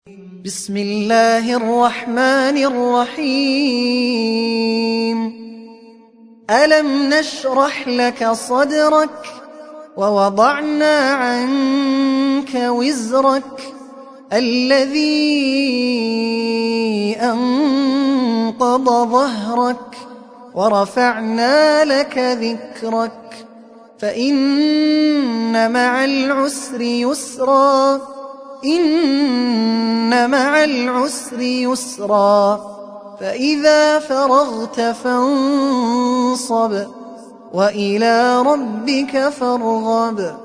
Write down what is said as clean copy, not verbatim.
بسم الله الرحمن الرحيم ألم نشرح لك صدرك ووضعنا عنك وزرك الذي أنقض ظهرك ورفعنا لك ذكرك فإن مع العسر يسرا إن مع العسر يسرا فإذا فرغت فانصب وإلى ربك فارغب